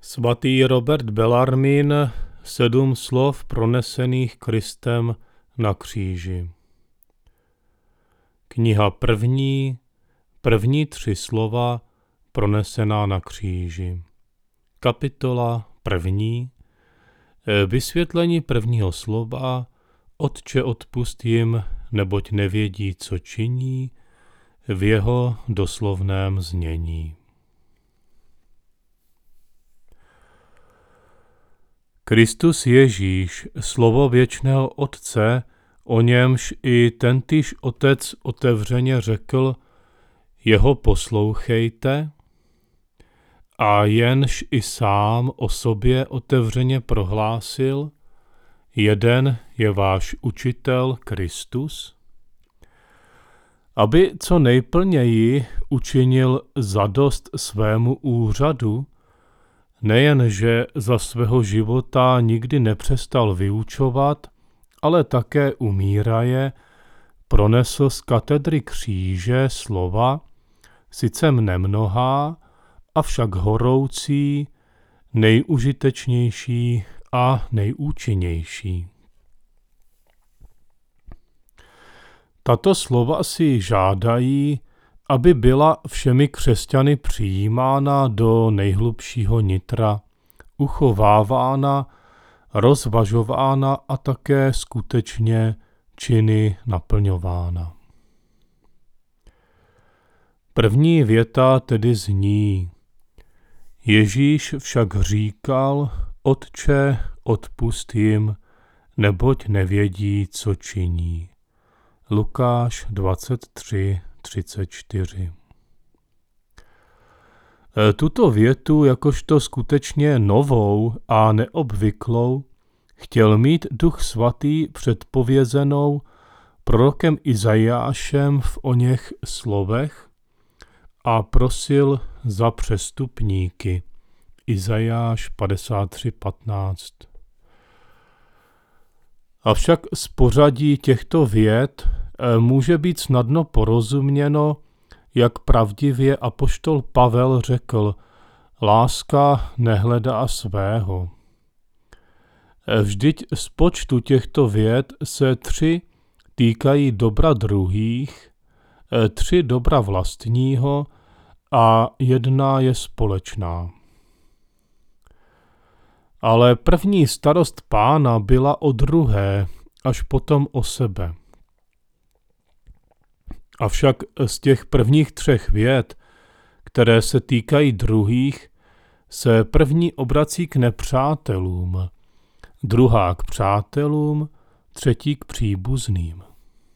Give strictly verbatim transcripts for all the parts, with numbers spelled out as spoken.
Svatý Robert Bellarmine, sedm slov pronesených Kristem na kříži. Kniha první, první tři slova pronesená na kříži. Kapitola první, vysvětlení prvního slova, Otče odpusť jim, neboť nevědí, co činí, v jeho doslovném znění. Kristus Ježíš, slovo věčného Otce, o němž i tentýž Otec otevřeně řekl, jeho poslouchejte, a jenž i sám o sobě otevřeně prohlásil, jeden je váš učitel Kristus, aby co nejplněji učinil zadost svému úřadu, nejenže za svého života nikdy nepřestal vyučovat, ale také umíraje pronesl z katedry kříže slova, sice nemnohá, avšak horoucí, nejužitečnější a nejúčinnější. Tato slova si žádají, aby byla všemi křesťany přijímána do nejhlubšího nitra, uchovávána, rozvažována a také skutečně činy naplňována. První věta tedy zní: Ježíš však říkal, Otče, odpusť jim, neboť nevědí, co činí. Lukáš dvacet tři třicet čtyři. Tuto větu jakožto skutečně novou a neobvyklou chtěl mít Duch Svatý předpovězenou prorokem Izajášem v oněch slovech a prosil za přestupníky. Izajáš padesát tři patnáct. Avšak z pořadí těchto vět může být snadno porozuměno, jak pravdivě apoštol Pavel řekl, láska nehledá svého. Vždyť z počtu těchto vět se tři týkají dobra druhých, tři dobra vlastního a jedna je společná. Ale první starost Pána byla o druhé, až potom o sebe. Avšak z těch prvních třech vět, které se týkají druhých, se první obrací k nepřátelům, druhá k přátelům, třetí k příbuzným.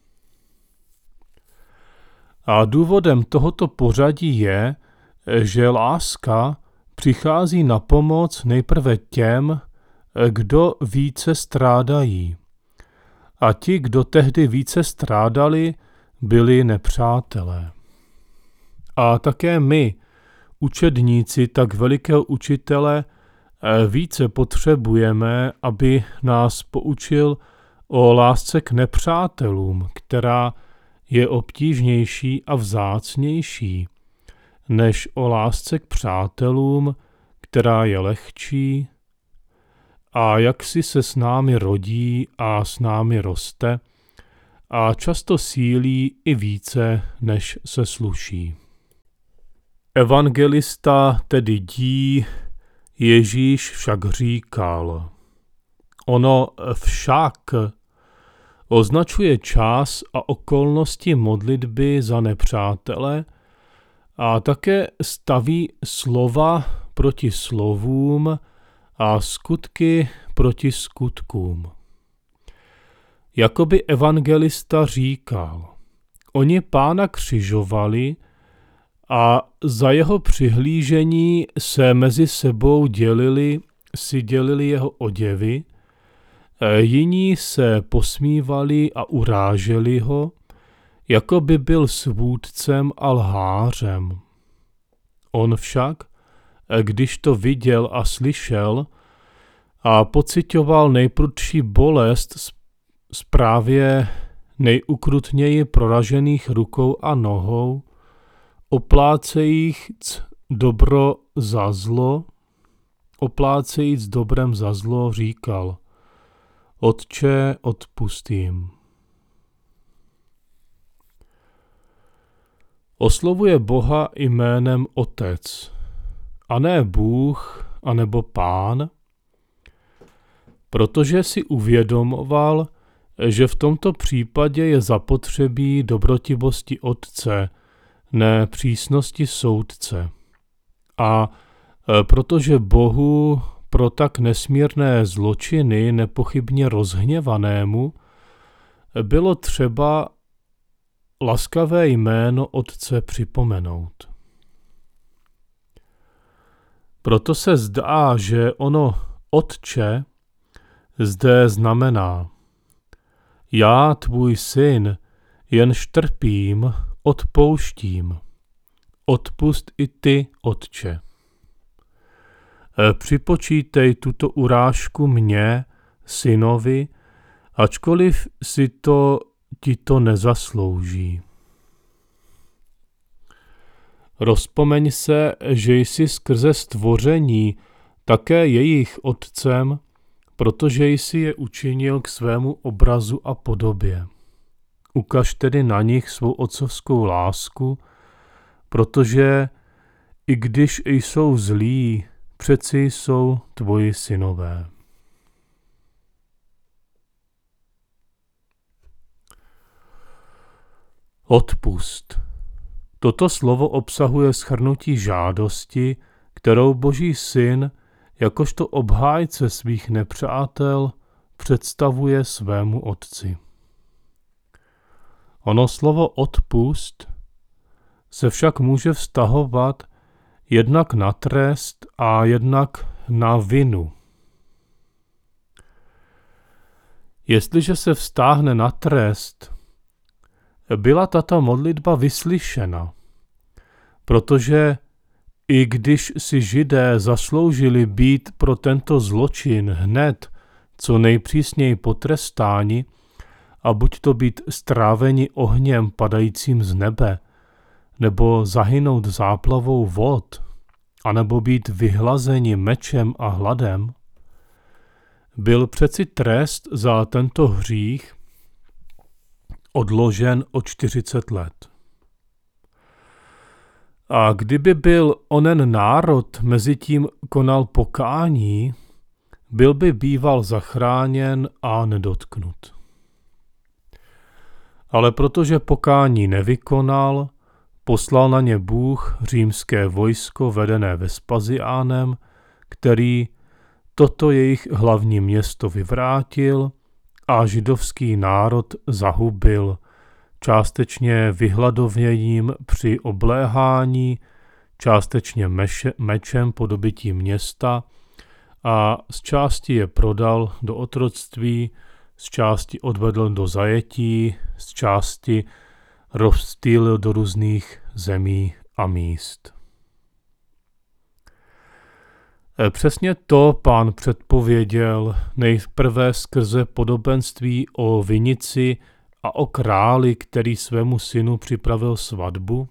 A důvodem tohoto pořadí je, že láska přichází na pomoc nejprve těm, kdo více strádají. A ti, kdo tehdy více strádali, byli nepřátelé. A také my, učedníci tak velikého učitele, více potřebujeme, aby nás poučil o lásce k nepřátelům, která je obtížnější a vzácnější, než o lásce k přátelům, která je lehčí a jaksi se s námi rodí a s námi roste a často sílí i více, než se sluší. Evangelista tedy dí, Ježíš však říkal. Ono však označuje čas a okolnosti modlitby za nepřátele a také staví slova proti slovům a skutky proti skutkům. Jakoby evangelista říkal, oni Pána křižovali a za jeho přihlížení se mezi sebou dělili, si dělili jeho oděvy, jiní se posmívali a uráželi ho, jako by byl svůdcem a lhářem. On však, když to viděl a slyšel a pocitoval nejprudší bolest z právě nejukrutněji proražených rukou a nohou, oplácejíc dobro za zlo, oplácejíc dobrem za zlo, říkal: Otče, odpusť jim. Oslovuje Boha jménem Otec, a ne Bůh, anebo Pán, protože si uvědomoval, že v tomto případě je zapotřebí dobrotivosti Otce, ne přísnosti soudce. A protože Bohu pro tak nesmírné zločiny nepochybně rozhněvanému bylo třeba laskavé jméno Otce připomenout. Proto se zdá, že ono Otče zde znamená: já, tvůj syn, jenž trpím, odpouštím. Odpusť i ty, Otče. Připočítej tuto urážku mně, synovi, ačkoliv si to ti to nezaslouží. Rozpomeň se, že jsi skrze stvoření také jejich otcem, protože jsi je učinil k svému obrazu a podobě. Ukaž tedy na nich svou otcovskou lásku, protože i když jsou zlí, přeci jsou tvoji synové. Odpusť. Toto slovo obsahuje shrnutí žádosti, kterou Boží syn, jakožto obhájce svých nepřátel, představuje svému otci. Ono slovo odpusť se však může vztahovat jednak na trest a jednak na vinu. Jestliže se vztáhne na trest, byla tato modlitba vyslyšena, protože i když si Židé zasloužili být pro tento zločin hned co nejpřísněji potrestáni a buď to být stráveni ohněm padajícím z nebe, nebo zahynout záplavou vod, anebo být vyhlazeni mečem a hladem, byl přeci trest za tento hřích odložen o čtyřicet let. A kdyby byl onen národ mezitím konal pokání, byl by býval zachráněn a nedotknut. Ale protože pokání nevykonal, poslal na ně Bůh římské vojsko vedené Vespasiánem, který toto jejich hlavní město vyvrátil a židovský národ zahubil, částečně vyhladověním při obléhání, částečně meše, mečem po dobytí města a z části je prodal do otroctví, z části odvedl do zajetí, z části rozptýlil do různých zemí a míst. Přesně to Pán předpověděl nejprve skrze podobenství o vinici a o králi, který svému synu připravil svatbu,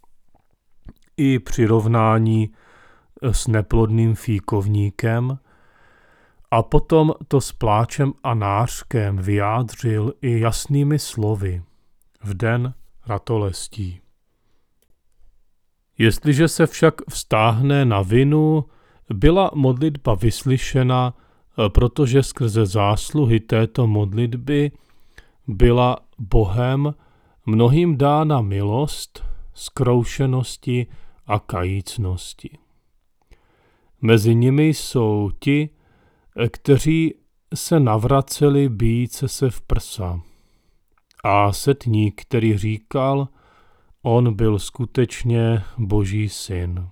i přirovnání s neplodným fíkovníkem, a potom to s pláčem a nářkem vyjádřil i jasnými slovy v den ratolestí. Jestliže se však vztáhne na vinu, byla modlitba vyslyšena, protože skrze zásluhy této modlitby byla Bohem mnohým dána milost, zkroušenosti a kajícnosti. Mezi nimi jsou ti, kteří se navraceli bíce se v prsa. A setník, který říkal, on byl skutečně Boží syn.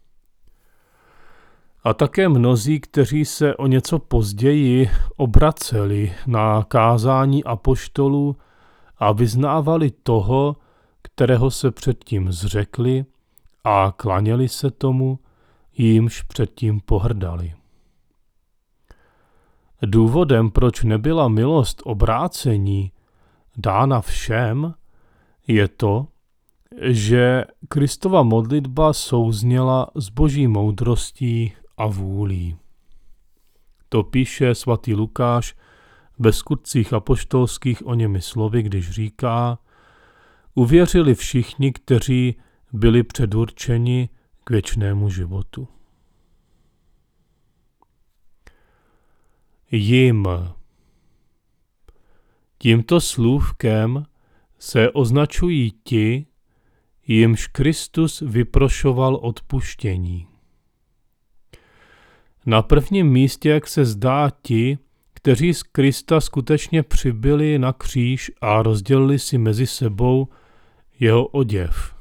A také mnozí, kteří se o něco později obraceli na kázání apoštolů a vyznávali toho, kterého se předtím zřekli a klaněli se tomu, jímž předtím pohrdali. Důvodem, proč nebyla milost obrácení dána všem, je to, že Kristova modlitba souzněla s Boží moudrostí a vůlí. To píše svatý Lukáš ve Skutcích apoštolských o němi slovy, když říká: uvěřili všichni, kteří byli předurčeni k věčnému životu. Jim. Tímto slůvkem se označují ti, jimž Kristus vyprošoval odpuštění. Na prvním místě, jak se zdá, ti, kteří z Krista skutečně přibyli na kříž a rozdělili si mezi sebou jeho oděv.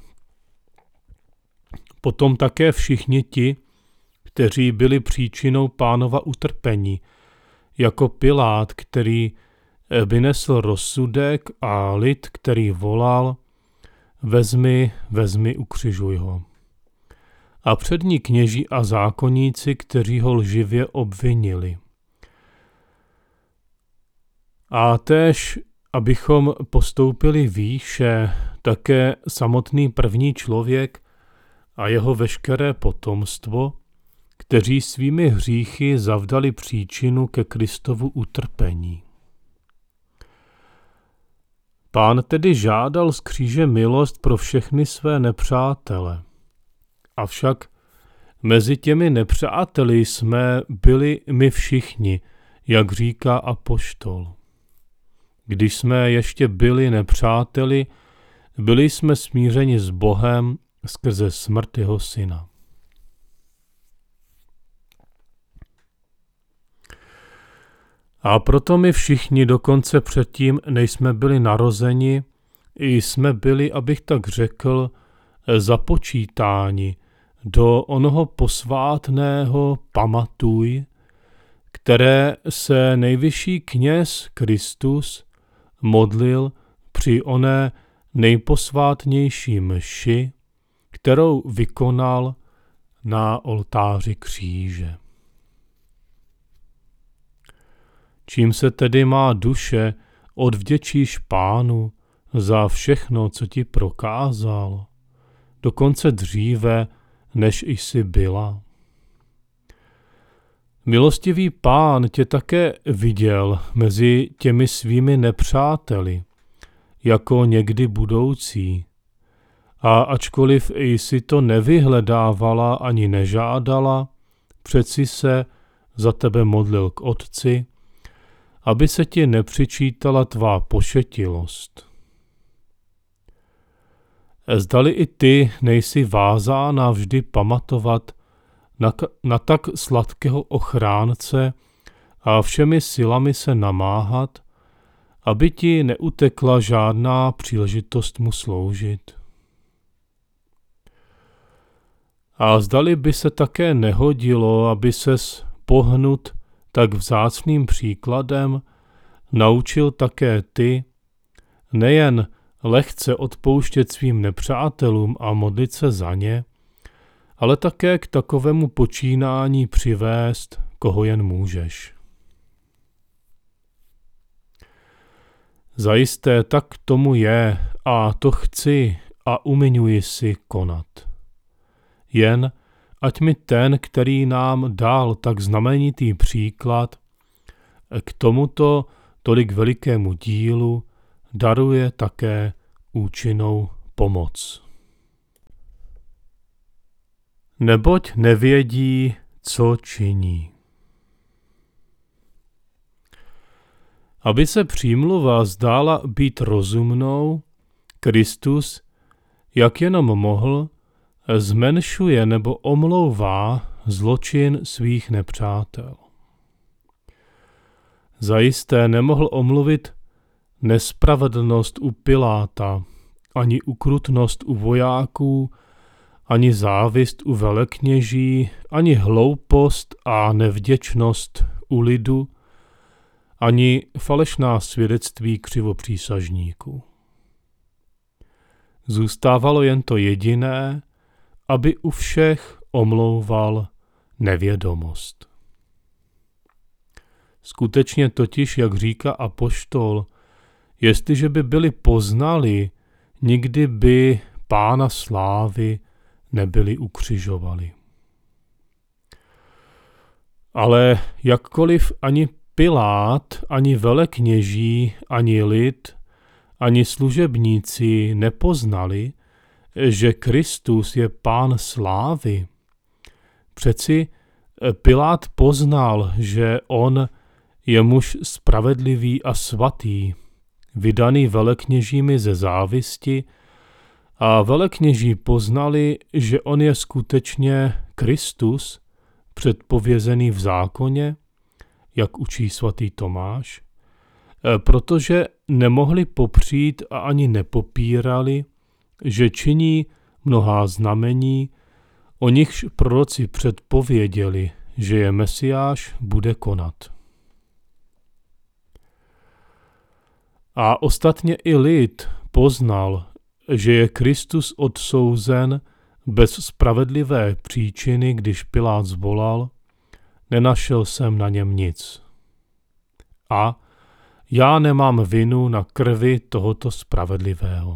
Potom také všichni ti, kteří byli příčinou Pánova utrpení, jako Pilát, který vynesl rozsudek, a lid, který volal: vezmi, vezmi, ukřižuj ho. A přední kněží a zákonníci, kteří ho lživě obvinili. A též, abychom postoupili výše, také samotný první člověk a jeho veškeré potomstvo, kteří svými hříchy zavdali příčinu ke Kristovu utrpení. Pán tedy žádal z kříže milost pro všechny své nepřátele. Avšak mezi těmi nepřáteli jsme byli my všichni, jak říká apoštol. Když jsme ještě byli nepřáteli, byli jsme smířeni s Bohem skrze smrt jeho syna. A proto my všichni dokonce předtím, než jsme byli narozeni, i jsme byli, abych tak řekl, započítáni do onoho posvátného pamatuj, které se nejvyšší kněz Kristus modlil při oné nejposvátnější mši, kterou vykonal na oltáři kříže. Čím se tedy má duše odvděčíš Pánu za všechno, co ti prokázal, dokonce dříve, než jsi byla. Milostivý Pán tě také viděl mezi těmi svými nepřáteli, jako někdy budoucí. A ačkoliv jsi to nevyhledávala ani nežádala, přeci se za tebe modlil k Otci, aby se ti nepřičítala tvá pošetilost. Zdali i ty nejsi vázána vždy pamatovat na, na tak sladkého ochránce a všemi silami se namáhat, aby ti neutekla žádná příležitost mu sloužit. A zdali by se také nehodilo, aby ses pohnut tak vzácným příkladem naučil také ty, nejen lehce odpouštět svým nepřátelům a modlit se za ně, ale také k takovému počínání přivést, koho jen můžeš. Zajisté tak tomu je a to chci a umiňuji si konat. Jen ať mi ten, který nám dal tak znamenitý příklad, k tomuto tolik velikému dílu daruje také účinnou pomoc. Neboť nevědí, co činí. Aby se přímluva zdála být rozumnou, Kristus, jak jenom mohl, zmenšuje nebo omlouvá zločin svých nepřátel. Zajisté nemohl omluvit nespravedlnost u Piláta, ani ukrutnost u vojáků, ani závist u velekněží, ani hloupost a nevděčnost u lidu, ani falešná svědectví křivopřísažníků. Zůstávalo jen to jediné, aby u všech omlouval nevědomost. Skutečně totiž, jak říká apoštol, jestliže by byli poznali, nikdy by Pána slávy nebyli ukřižovali. Ale jakkoliv ani Pilát, ani velekněží, ani lid, ani služebníci nepoznali, že Kristus je Pán slávy, přeci Pilát poznal, že on je muž spravedlivý a svatý, vydaný velekněžími ze závisti, a velekněží poznali, že on je skutečně Kristus, předpovězený v zákoně, jak učí svatý Tomáš, protože nemohli popřít a ani nepopírali, že činí mnohá znamení, o nichž proroci předpověděli, že je Mesiáš bude konat. A ostatně i lid poznal, že je Kristus odsouzen bez spravedlivé příčiny, když Pilát zvolal, nenašel jsem na něm nic. A já nemám vinu na krvi tohoto spravedlivého.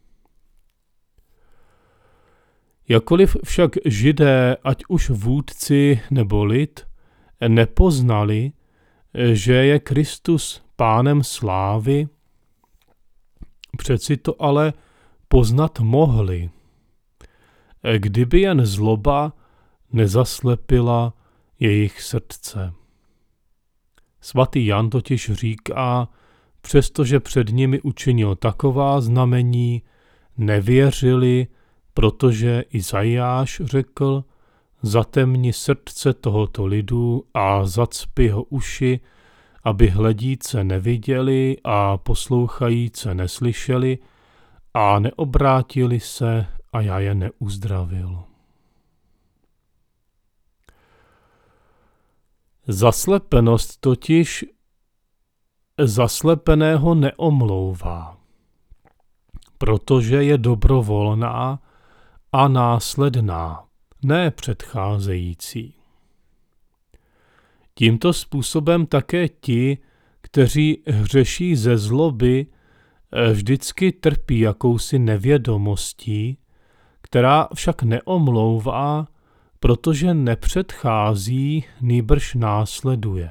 Jakkoliv však Židé, ať už vůdci nebo lid, nepoznali, že je Kristus Pánem slávy, přeci to ale poznat mohli, kdyby jen zloba nezaslepila jejich srdce. Svatý Jan totiž říká, přestože před nimi učinil taková znamení, nevěřili, protože Izajáš řekl, zatemni srdce tohoto lidu a zacpi ho uši, aby hledíce neviděli a poslouchajíce neslyšeli a neobrátili se a já je neuzdravil. Zaslepenost totiž zaslepeného neomlouvá, protože je dobrovolná a následná, ne předcházející. Tímto způsobem také ti, kteří hřeší ze zloby, vždycky trpí jakousi nevědomostí, která však neomlouvá, protože nepředchází, nýbrž následuje.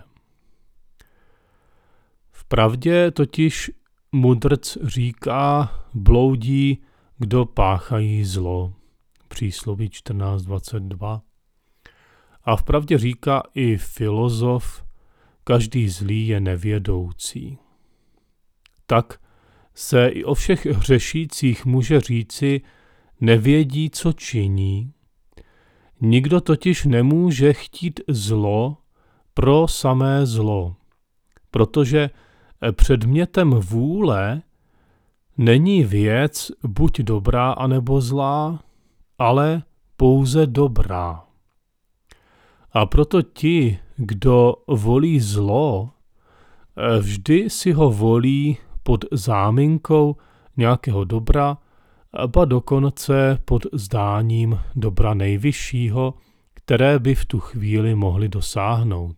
Vpravdě totiž mudrc říká, bloudí, kdo páchají zlo. Přísloví čtrnáct dvacet dva. A vpravdě říká i filozof, každý zlý je nevědoucí. Tak se i o všech hřešících může říci, nevědí, co činí. Nikdo totiž nemůže chtít zlo pro samé zlo, protože předmětem vůle není věc buď dobrá anebo zlá, ale pouze dobrá. A proto ti, kdo volí zlo, vždy si ho volí pod záminkou nějakého dobra, ba dokonce pod zdáním dobra nejvyššího, které by v tu chvíli mohli dosáhnout.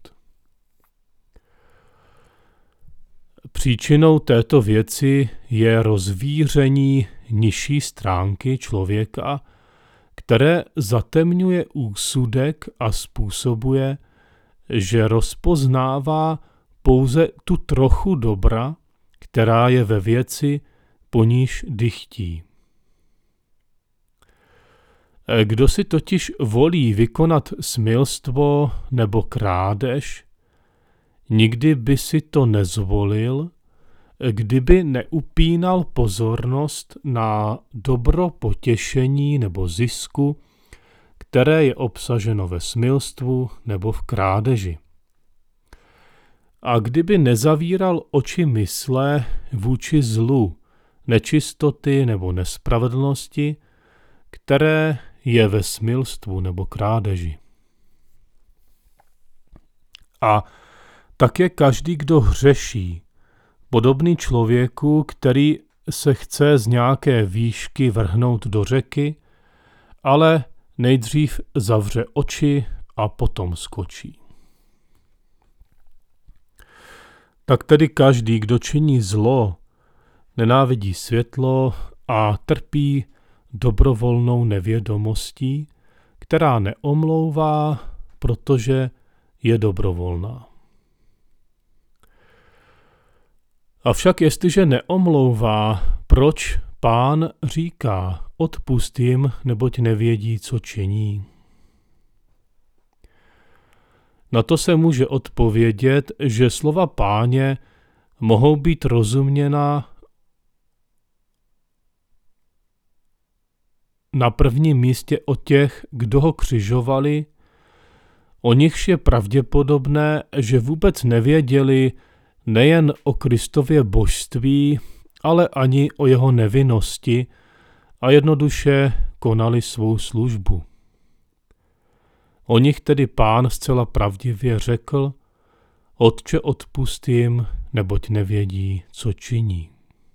Příčinou této věci je rozvíření nižší stránky člověka, které zatemňuje úsudek a způsobuje, že rozpoznává pouze tu trochu dobra, která je ve věci, po níž dychtí. Kdo si totiž volí vykonat smilstvo nebo krádež, nikdy by si to nezvolil, kdyby neupínal pozornost na dobro potěšení nebo zisku, které je obsaženo ve smilstvu nebo v krádeži. A kdyby nezavíral oči mysle vůči zlu, nečistoty nebo nespravedlnosti, které je ve smilstvu nebo krádeži. A tak je každý, kdo hřeší, podobný člověku, který se chce z nějaké výšky vrhnout do řeky, ale nejdřív zavře oči a potom skočí. Tak tedy každý, kdo činí zlo, nenávidí světlo a trpí dobrovolnou nevědomostí, která neomlouvá, protože je dobrovolná. Avšak jestliže neomlouvá, proč Pán říká, odpusť jim, neboť nevědí, co činí? Na to se může odpovědět, že slova Páně mohou být rozuměna na prvním místě o těch, kdo ho křižovali, o nichž je pravděpodobné, že vůbec nevěděli nejen o Kristově božství, ale ani o jeho nevinnosti a jednoduše konali svou službu. O nich tedy Pán zcela pravdivě řekl, Otče, odpusť jim, neboť nevědí, co činí.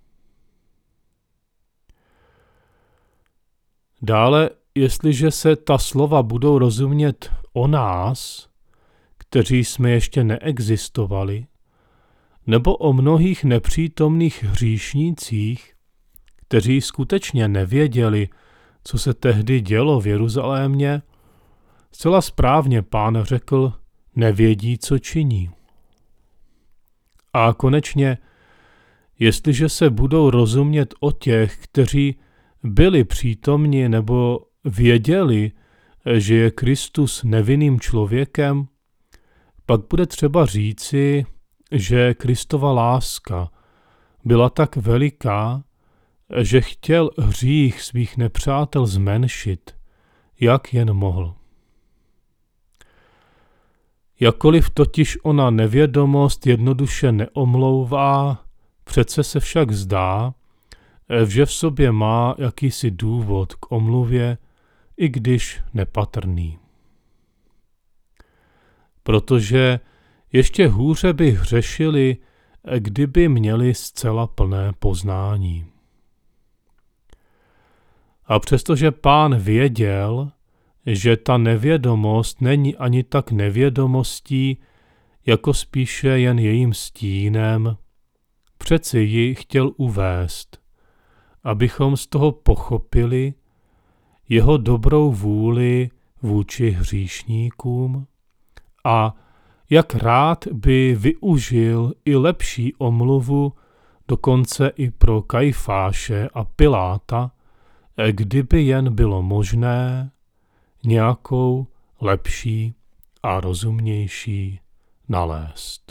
Dále, jestliže se ta slova budou rozumět o nás, kteří jsme ještě neexistovali, nebo o mnohých nepřítomných hříšnících, kteří skutečně nevěděli, co se tehdy dělo v Jeruzalémě, zcela správně Pán řekl, nevědí, co činí. A konečně, jestliže se budou rozumět o těch, kteří byli přítomni nebo věděli, že je Kristus nevinným člověkem, pak bude třeba říci, že Kristova láska byla tak veliká, že chtěl hřích svých nepřátel zmenšit, jak jen mohl. Jakkoliv totiž ona nevědomost jednoduše neomlouvá, přece se však zdá, že v sobě má jakýsi důvod k omluvě, i když nepatrný. Protože ještě hůře by hřešili, kdyby měli zcela plné poznání. A přestože Pán věděl, že ta nevědomost není ani tak nevědomostí, jako spíše jen jejím stínem, přeci ji chtěl uvést, abychom z toho pochopili jeho dobrou vůli vůči hříšníkům a jak rád by využil i lepší omluvu, dokonce i pro Kajfáše a Piláta, kdyby jen bylo možné nějakou lepší a rozumnější nalézt.